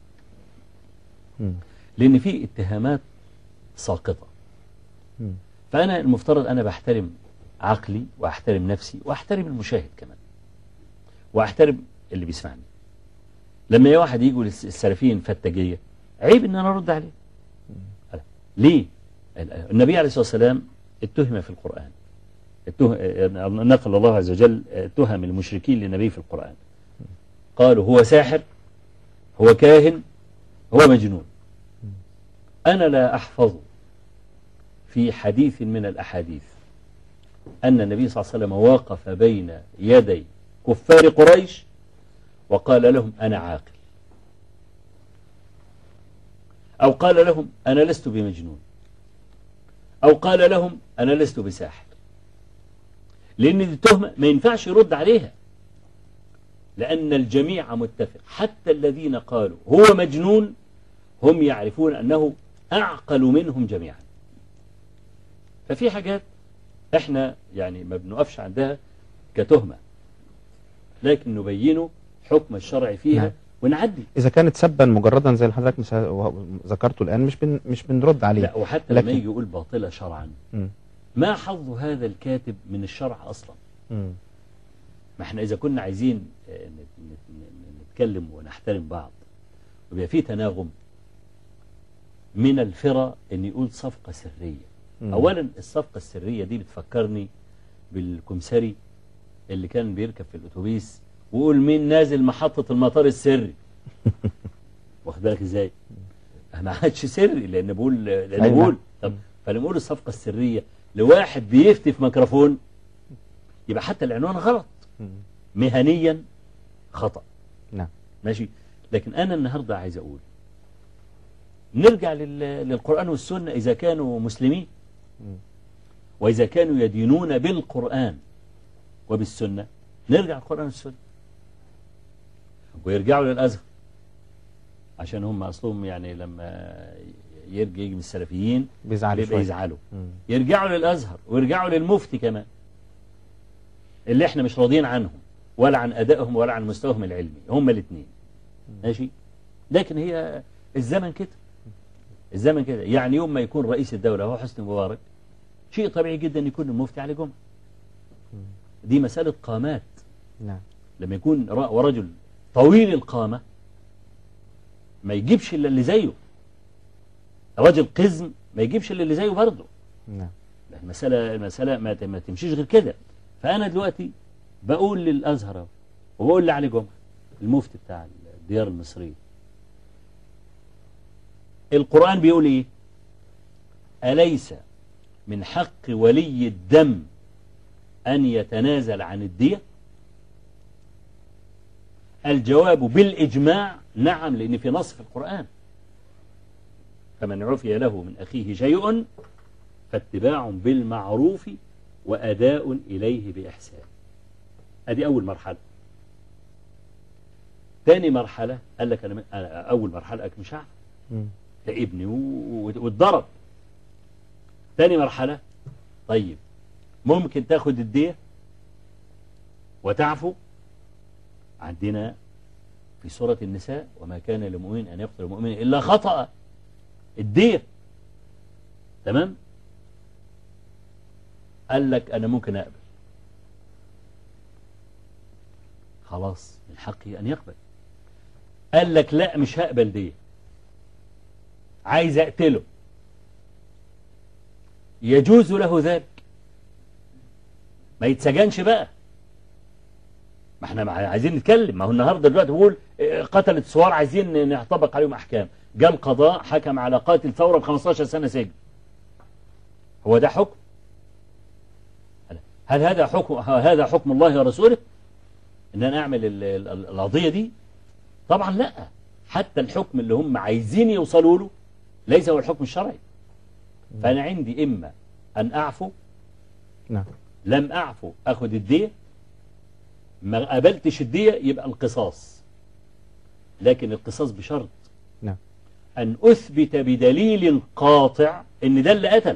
لأن في اتهامات ساقطة. فأنا المفترض أنا بحترم عقلي وأحترم نفسي وأحترم المشاهد كمان وأحترم اللي بيسمعني. لما واحد يجوا للسلفيين فتجية عيب إن أنا أرد عليه. ليه؟ النبي عليه الصلاة والسلام اتهم في القرآن، نقل الله عز وجل اتهم المشركين للنبي في القرآن، قالوا هو ساحر، هو كاهن، هو مجنون. أنا لا أحفظ في حديث من الأحاديث أن النبي صلى الله عليه وسلم وقف بين يدي كفار قريش وقال لهم أنا عاقل، أو قال لهم أنا لست بمجنون، أو قال لهم أنا لست بساحر. لأن دي تهمة ما ينفعش يرد عليها، لأن الجميع متفق، حتى الذين قالوا هو مجنون هم يعرفون أنه أعقل منهم جميعا. ففي حاجات احنا يعني ما بنقفش عندها كتهمة، لكن نبينه حكم الشرع فيها. نعم. ونعدي. إذا كانت سبا مجردا زي اللي حضرتك ذكرته الآن مش بنرد عليه. لا، وحتى لما يجي يقول باطلة شرعا، ما حظ هذا الكاتب من الشرع أصلا؟ ما احنا إذا كنا عايزين نتكلم ونحترم بعض ويبقى في تناغم، من الفرى ان يقول صفقة سرية. اولا الصفقة السرية دي بتفكرني بالكمسري اللي كان بيركب في الاتوبيس ويقول مين نازل محطة المطار السري. واخد بالك ازاي؟ ما عادش سري لان بقول طب فلما نقول الصفقة السرية لواحد بيفتي في ميكروفون يبقى حتى العنوان غلط، مهنيا خطأ. نعم ماشي. لكن انا النهاردة عايز اقول نرجع للقرآن والسنة إذا كانوا مسلمين، وإذا كانوا يدينون بالقرآن وبالسنة نرجع للقرآن والسنة، ويرجعوا للأزهر عشان هم أصلهم يعني لما يجي من السلفيين يزعلوا. يرجعوا للأزهر ويرجعوا للمفتي كمان اللي احنا مش راضيين عنهم ولا عن أدائهم ولا عن مستواهم العلمي، هم الاثنين. ماشي. لكن هي الزمن كده، الزمن كده. يعني يوم ما يكون رئيس الدولة هو حسني مبارك شيء طبيعي جدا يكون المفتي علي جمعة. دي مسألة قامات. نعم. لما يكون ورجل طويل القامة ما يجيبش إلا اللي زيه، رجل قزم ما يجيبش إلا اللي زيه برضه. نعم. المسألة ما تمشيش غير كده. فأنا دلوقتي بقول للأزهر وبقول لعلي جمعة المفتي بتاع الديار المصرية، القرآن بيقول ايه؟ أليس من حق ولي الدم أن يتنازل عن الدية؟ الجواب بالإجماع نعم، لأن في نص في القرآن فمن عفي له من أخيه شيء فاتباع بالمعروف وأداء إليه بإحسان. أدي أول مرحلة. ثاني مرحلة قال لك أنا أول مرحلة مش عارف لابني واتضرب. تاني مرحلة طيب ممكن تاخد الدية وتعفو. عندنا في سورة النساء وما كان لمؤمن أن يقتل مؤمن إلا خطأ، الدية. تمام. قال لك أنا ممكن أقبل، خلاص من حقي أن يقبل. قال لك لا مش هقبل دية، عايز أقتله، يجوز له ذلك، ما يتسجنش بقى. ما احنا عايزين نتكلم. ما هو النهارده دلوقتي بقول قتلة ثوار عايزين نطبق عليهم أحكام، جاء القضاء حكم على قاتل ثورة ب15 سنة سجن. هو ده حكم؟ هل هذا حكم الله ورسوله ان انا اعمل القضية دي؟ طبعا لا. حتى الحكم اللي هم عايزين يوصلوا له ليس هو الحكم الشرعي. فأنا عندي إما أن أعفو، نعم، لم أعفو أخذ الدية، ما قبلتش الدية يبقى القصاص، لكن القصاص بشرط نعم أن أثبت بدليل قاطع إن ده اللي قتل.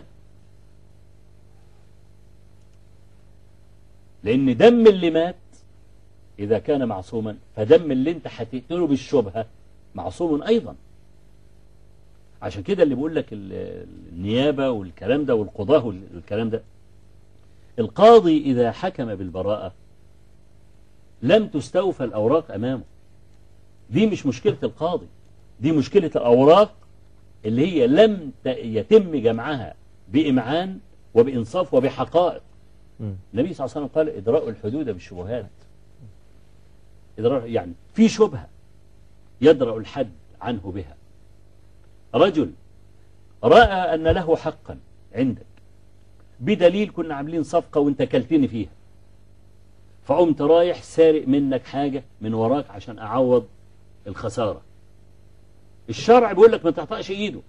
لأن دم اللي مات إذا كان معصوما فدم اللي انت هتقتله بالشبهة معصوم أيضا. عشان كده اللي بيقول لك النيابة والكلام ده والقضاء والكلام ده، القاضي إذا حكم بالبراءة لم تستوفى الأوراق أمامه. دي مش مشكلة القاضي، دي مشكلة الأوراق اللي هي لم يتم جمعها بإمعان وبإنصاف وبحقائق. النبي صلى الله عليه وسلم قال إدراء الحدود بالشبهات. يعني في شبهة يدرأ الحد عنه بها. رجل رأى أن له حقا عندك بدليل كنا عاملين صفقة وانت كلتني فيها، فقمت رايح سارق منك حاجة من وراك عشان أعوض الخسارة. الشرع بيقول لك ما تقطعش إيده.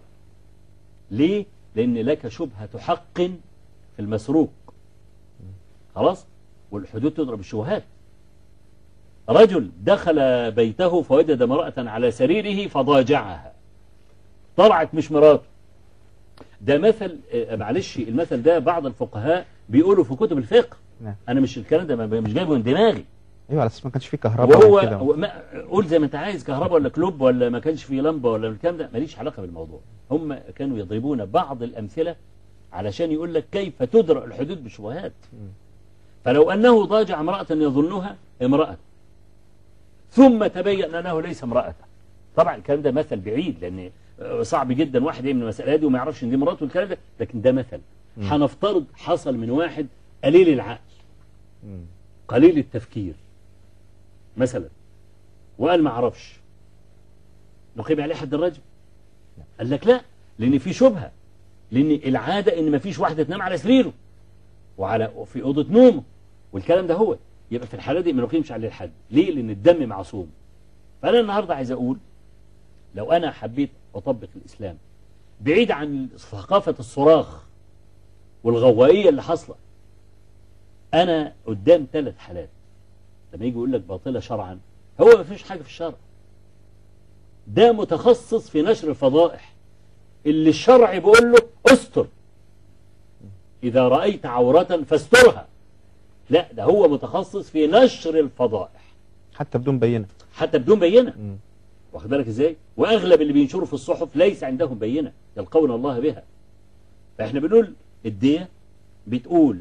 ليه؟ لأن لك شبهة حق في المسروق. خلاص. والحدود تضرب الشبهات. رجل دخل بيته فوجد امرأة على سريره فضاجعها، طلعت مش مراته. ده مثل، معلش المثل ده بعض الفقهاء بيقولوا في كتب الفقه. نعم. انا مش الكلام ده مش جايبه من دماغي. ايوه، على اساس ما كانش فيه كهرباء وكده. قول زي ما انت عايز، كهرباء ولا كلوب ولا ما كانش فيه لمبه ولا الكلام ده ماليش علاقه بالموضوع. هم كانوا يضربون بعض الامثله علشان يقول لك كيف تدرأ الحدود بالشبهات. فلو انه ضاجع امراه يظنها امراه ثم تبين انه ليس امرأته، طبعا الكلام ده مثل بعيد، لان صعب جدا واحد يعمل المساله دي وما يعرفش ان دي مراته والكلام ده، لكن ده مثل. هنفترض حصل من واحد قليل العقل قليل التفكير مثلا وقال ما اعرفش، نقيم عليه حد الرجم؟ قال لك لا، لان في شبهه، لان العاده ان ما فيش واحده تنام على سريره في اوضه نومه والكلام ده، هو يبقى في الحاله دي ما نقيمش عليه الحد. ليه؟ لان الدم معصوم. فانا النهارده عايز اقول لو انا حبيت اطبق الاسلام بعيد عن ثقافه الصراخ والغوائيه اللي حاصله، انا قدام 3 حالات. لما يجي يقول لك باطله شرعا، هو ما فيش حاجه في الشرع، ده متخصص في نشر الفضائح اللي الشرع بيقول له استر، اذا رايت عوره فاسترها. لا، ده هو متخصص في نشر الفضائح حتى بدون بينه. حتى بدون بينه. واخد بالك ازاي؟ واغلب اللي بينشروا في الصحف ليس عندهم بينه يلقون الله بها. فاحنا بنقول الدية بتقول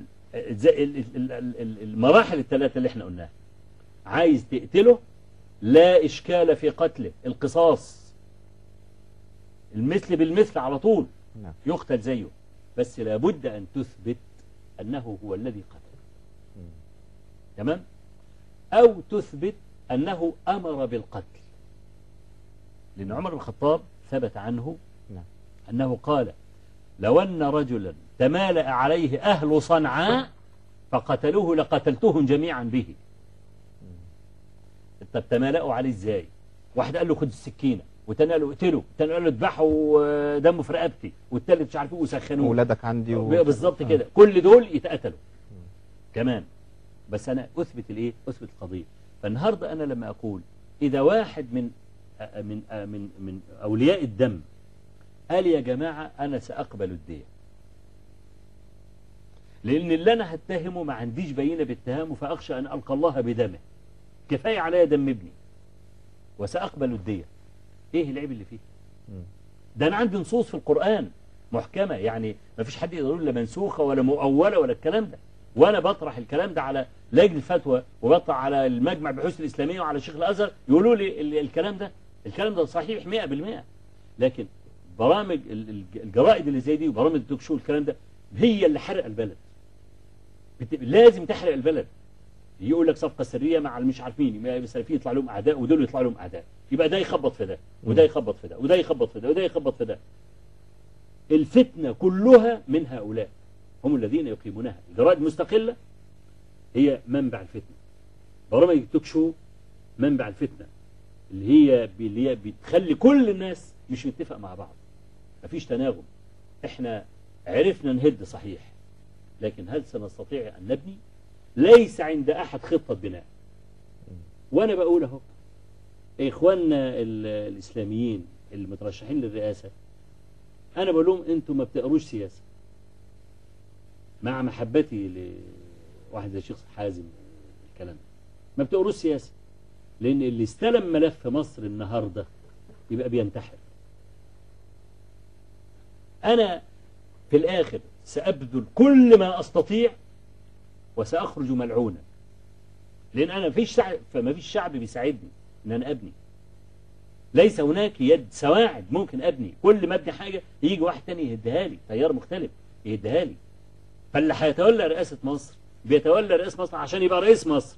المراحل ال3 اللي احنا قلناها. عايز تقتله لا اشكال في قتله، القصاص، المثل بالمثل على طول، يقتل زيه، بس لابد ان تثبت انه هو الذي قتل. تمام؟ او تثبت انه امر بالقتل، لان عمر بن الخطاب ثبت عنه انه قال لو ان رجلا تمالأ عليه اهل صنعاء فقتلوه لقتلتهم جميعا به. طب تمالأوا عليه ازاي؟ واحد قال له خد السكينه، والتاني قال له اقتله، والتاني قال له اذبحه ودمه في رقبتي، والتالت مش عارف ايه وسخنوه، ولادك عندي بالظبط كده. كل دول يتقتلوا كمان. بس انا اثبت الايه؟ اثبت القضيه. فالنهارده انا لما اقول اذا واحد من اولياء الدم قال يا جماعه انا ساقبل الدية، لان اللي انا هتهمه ما عنديش بينه باتهامه، فاخشى ان القى الله بدمه، كفايه عليا دم ابني وساقبل الدية، ايه العيب اللي فيه؟ ده انا عندي نصوص في القرآن محكمة، يعني ما فيش حد يقدر يقول لا منسوخة ولا مؤولة ولا الكلام ده. وانا بطرح الكلام ده على لجنة الفتوى، وبطرح على المجمع بحوث الإسلامية وعلى شيخ الأزهر، يقولوا لي الكلام ده صحيح 100%. لكن برامج الجرائد اللي زي دي وبرامج التوك شو الكلام ده هي اللي حرق البلد. لازم تحرق البلد. يقول لك صفقة سرية مع مش عارف مين، السلفيين يطلع لهم أعداء ودول يطلع لهم أعداء، يبقى ده يخبط في ده وده يخبط في ده وده يخبط في ده وده يخبط في ده. الفتنة كلها من هؤلاء، هم الذين يقيمونها. الجرائد المستقلة هي منبع الفتنة، برامج التوك شو منبع الفتنة، اللي هي بتخلي كل الناس مش متفق مع بعض، مفيش تناغم. احنا عرفنا نهد صحيح، لكن هل سنستطيع أن نبني؟ ليس عند أحد خطة بناء. وأنا بقول اهو إخواننا الإسلاميين المترشحين للرئاسة، أنا بقول لهم أنتم ما بتقروش سياسة، مع محبتي لواحد زي الشيخ حازم الكلام ده، ما بتقروش سياسة، لأن اللي استلم ملف مصر النهاردة يبقى بينتحر. أنا في الآخر سأبذل كل ما أستطيع وسأخرج ملعونا، لأن أنا فما فيش شعب بيساعدني إن أنا أبني. ليس هناك يد سواعد ممكن أبني. كل ما أبني حاجة يجي واحد تاني يهدها لي، تيار مختلف يهدها لي. فاللي هيتولى رئاسة مصر بيتولى رئاسة مصر عشان يبقى رئيس مصر.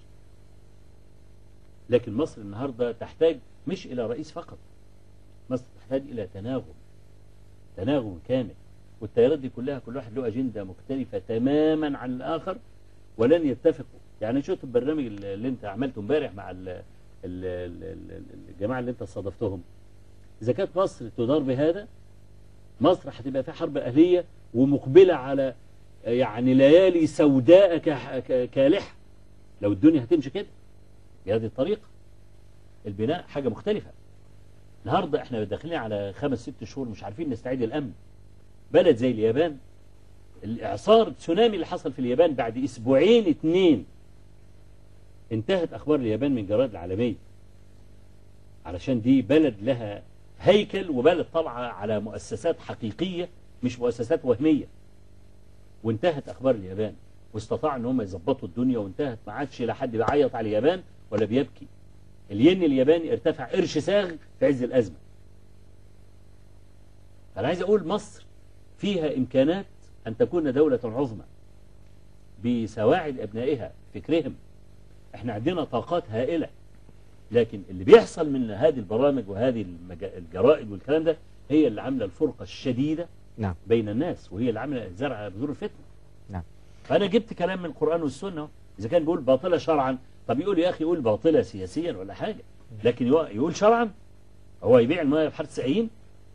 لكن مصر النهاردة تحتاج مش إلى رئيس فقط، مصر تحتاج إلى تناغم كامل. والتيارات دي كلها كل واحد له أجندة مختلفة تماما عن الآخر ولن يتفقوا. يعني شفت البرنامج اللي انت عملته امبارح مع الجماعة اللي انت استضفتهم، إذا كانت مصر تدار بهذا، مصر هتبقى في حرب أهلية ومقبلة على يعني ليالي سوداء كالحة لو الدنيا هتمشي كده بهذه الطريقة. البناء حاجة مختلفة. النهاردة احنا داخلين على 5-6 شهور مش عارفين نستعيد الأمن. بلد زي اليابان، الإعصار التسونامي اللي حصل في اليابان بعد 2 انتهت أخبار اليابان من الجرائد العالمية، علشان دي بلد لها هيكل وبلد طالعة على مؤسسات حقيقية مش مؤسسات وهمية، وانتهت أخبار اليابان واستطاعوا ان هم يظبطوا الدنيا وانتهت. ما عادش لا حد بيعيط على اليابان ولا بيبكي. الين الياباني ارتفع قرش ساغ في عز الأزمة. فأنا عايز أقول مصر فيها إمكانات أن تكون دولة عظمى بسواعد أبنائها فكرهم. احنا عندنا طاقات هائلة، لكن اللي بيحصل من هذه البرامج وهذه الجرائد والكلام ده هي اللي عاملة الفرقة الشديدة نعم. بين الناس، وهي اللي عاملة زرع بذور الفتنة. نعم. فأنا جبت كلام من القرآن والسنة. إذا كان بيقول باطلة شرعا، طب يقول يا أخي يقول باطلة سياسيا ولا حاجة، لكن يقول شرعا. هو يبيع المياه بحر 90.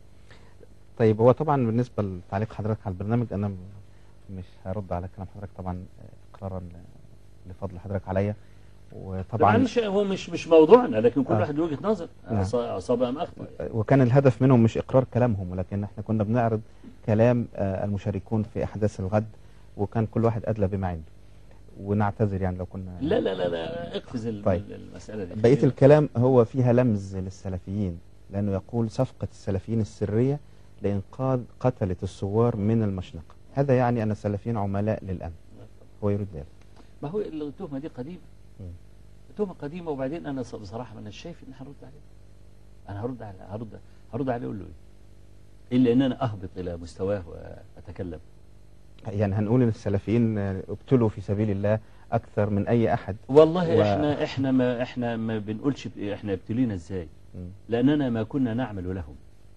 طيب هو طبعا بالنسبة لتعليق حضرتك على البرنامج أنا مش هرد على كلام حضرتك طبعا إقرارا لفضل حضرتك عليا. وطبعا معلش هو مش موضوعنا، لكن كل واحد له وجهة نظر. أصاب أم أخطأ. وكان الهدف منهم مش إقرار كلامهم، ولكن احنا كنا بنعرض كلام المشاركون في أحداث الغد، وكان كل واحد أدلى بما عنده. ونعتذر يعني لو كنا لا اقفز طيب. المسألة دي. بقية الكلام هو فيها لمز للسلفيين، لأنه يقول صفقة السلفيين السرية لإنقاذ قتلة الثوار من المشنقة. هذا يعني أن السلفيين عملاء للأمن. هو يريد ذلك. ما هو التهمة دي قديمة. تهمة قديمة. وبعدين أنا بصراحة أنا شايف إن هرد عليه. أنا هرد عليه أقول له إيه؟ إلا إن أنا أهبط إلى مستواه وأتكلم. يعني هنقول إن السلفيين ابتلوا في سبيل الله أكثر من أي أحد. والله إحنا ما بنقولش إحنا ابتلينا إزاي، لأننا ما كنا نعمل لهم.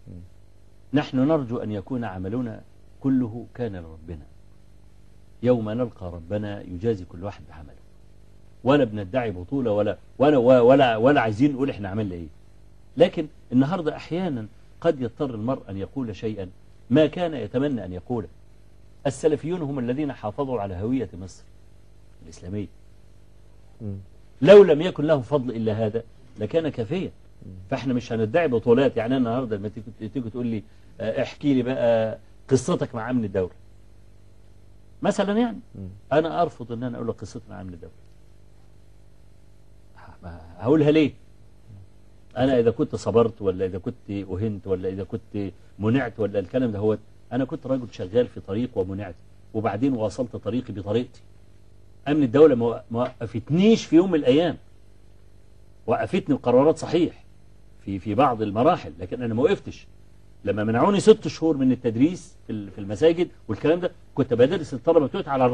نحن نرجو أن يكون عملنا كله كان لربنا. يوم نلقى ربنا يجازي كل واحد بعمله، ولا بندعي بطولة ولا عايزين نقول إحنا عملنا إيه. لكن النهاردة أحيانا قد يضطر المرء أن يقول شيئا ما كان يتمنى أن يقوله. السلفيون هم الذين حافظوا على هوية مصر الإسلامية. لو لم يكن له فضل إلا هذا لكان كافيا. فإحنا مش هندعي بطولات. يعني أنا النهاردة لما تيجي تقول لي احكي لي بقى قصتك مع أمن الدولة مثلا، يعني أنا أرفض أن أنا أقول لك قصتي مع أمن الدولة. هقولها ليه؟ أنا إذا كنت صبرت ولا إذا كنت أهنت ولا إذا كنت منعت ولا الكلام ده، هو أنا كنت راجل شغال في طريق ومنعت، وبعدين واصلت طريقي بطريقتي. أمن الدولة ما وقفتنيش في يوم من الأيام. وقفتني القرارات صحيح في بعض المراحل، لكن أنا ما وقفتش. لما منعوني 6 شهور من التدريس في المساجد والكلام ده، كنت بدرس الطلبة بتوعتي على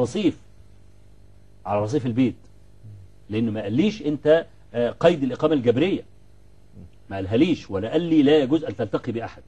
رصيف البيت، لأنه ما قاليش أنت قيد الإقامة الجبرية، ما قالهاليش، ولا قال لي لا يجوز أن تلتقي بأحد.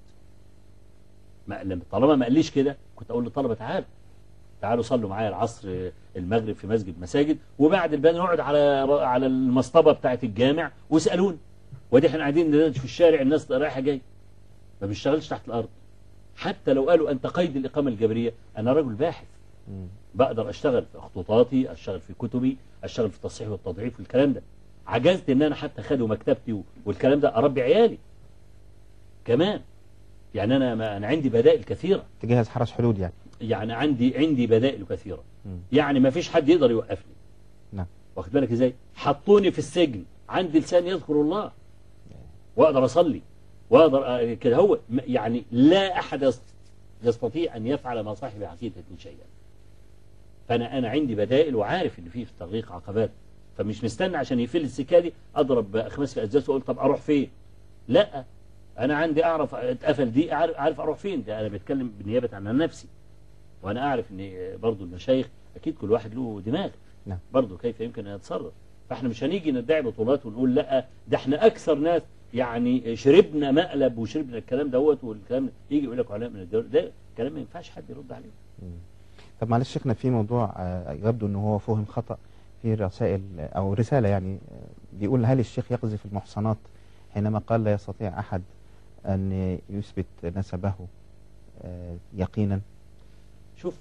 طالما ما قاليش كده كنت أقول للطلبة تعالوا صلوا معايا العصر المغرب في مساجد، وبعد البان نقعد على المصطبة بتاعة الجامع واسألون. ودي احنا قاعدين ندرج في الشارع، الناس رايحة جاي، ما بنشتغلش تحت الأرض. حتى لو قالوا أنت قيد الإقامة الجبرية، أنا رجل باحث بقدر أشتغل في خطوطاتي، أشتغل في كتبي، أشتغل في التصحيح والتضعيف والكلام ده. عجزت إن أنا حتى خدوا مكتبتي والكلام ده أربي عيالي كمان. يعني أنا عندي بدائل كثيرة. تجهز حرس حدود يعني عندي بدائل كثيرة. يعني ما فيش حد يقدر يوقفني. نعم. واخد بالك ازاي؟ حطوني في السجن، عندي لسان يذكر الله، واقدر اصلي، واقدر كده. هو يعني لا احد يستطيع ان يفعل ما صاحب عقيدة شيئا. فانا عندي بدائل، وعارف ان في التطبيق عقبات. فمش مستني عشان يفل السكه دي اضرب اخماس في اسداس واقول طب اروح فين؟ لا، انا عندي اعرف اتقفل دي، عارف اروح فين. ده انا بتكلم بالنيابه عن نفسي، وانا اعرف ان برضو المشايخ اكيد كل واحد له دماغ. نعم. برضو كيف يمكن ان يتصرف. فاحنا مش هنيجي ندعي بطولات ونقول لا ده احنا اكثر ناس يعني شربنا مقلب وشربنا الكلام دوت والكلام. يجي يقول لك علماء من الدوله، ده كلام ما ينفعش حد يرد عليه. طب معلش شيخنا، في موضوع يبدو انه هو فهم خطأ في رسائل او رسالة، يعني بيقول هل الشيخ يقذف المحصنات حينما قال لا يستطيع احد ان يثبت نسبه يقينا؟ شوف،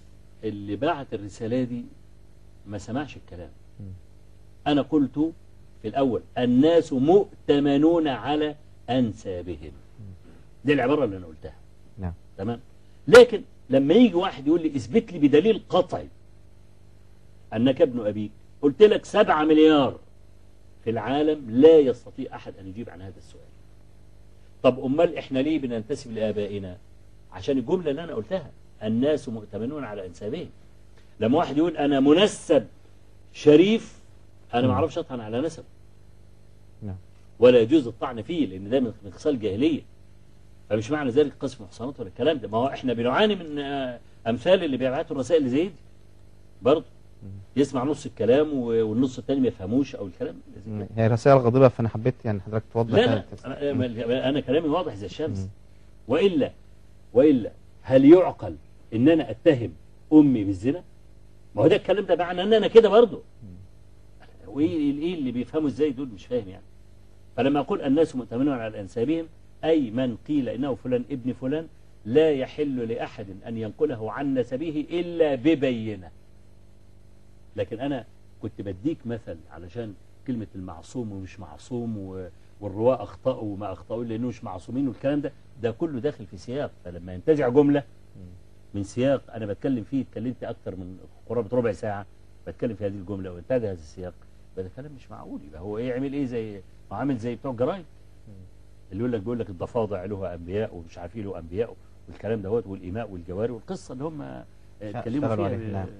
اللي بعت الرسالة دي ما سمعش الكلام. أنا قلت في الأول الناس مؤتمنون على أنسابهم، دي العبارة اللي أنا قلتها. نعم. تمام. لكن لما يجي واحد يقول لي اثبت لي بدليل قطعي أنك ابن أبيك، قلت لك 7 مليار في العالم لا يستطيع أحد أن يجيب عن هذا السؤال. طب أمال إحنا ليه بننتسب لآبائنا؟ عشان الجملة اللي أنا قلتها، الناس مؤتمنون على أنسابهم. لما واحد يقول أنا منسب شريف، أنا ما أعرفش أطعن على نسب، ولا يجوز الطعن فيه، لأن ده من خصال الجاهلية. فمش معنى ذلك قسم محصنات ولا الكلام ده. ما هو إحنا بنعاني من أمثال اللي بيبعتوا الرسائل اللي زي دي برضه، يسمع نص الكلام والنص الثاني ما يفهموش أو الكلام. هي رسائل غاضبة، فأنا حبيت يعني حضرتك توضح. لا أنا كلامي واضح زي الشمس. وإلا هل يعقل إن أنا أتهم أمي بالزنا؟ ما هو ده الكلام ده معنى أن أنا كده برضه. وإيه اللي بيفهموا إزاي دول؟ مش فاهم يعني. فلما أقول الناس مؤتمنون على أنسابهم، أي من قيل إنه فلان ابن فلان لا يحل لأحد أن ينقله عن نسبه إلا ببينة. لكن أنا كنت بديك مثل علشان كلمة المعصوم ومش معصوم والرواة أخطأوا وما أخطأوا لأنه مش معصومين والكلام ده كله داخل في سياق. فلما ينتزع جملة من سياق أنا بتكلم فيه، اتكلمت أكتر من قرابة ربع ساعة بتكلم في هذه الجملة وانتهى هذا السياق، ده كلام مش معقول. يبقى هو إيه يعمل إيه؟ زي ما عامل زي بتوع الجرايد اللي بيقول لك الضفادع له أنبياء ومش عارف إيه له أنبياء والكلام دوت والإيماء والجواري والقصة اللي هم اتكلموا فيها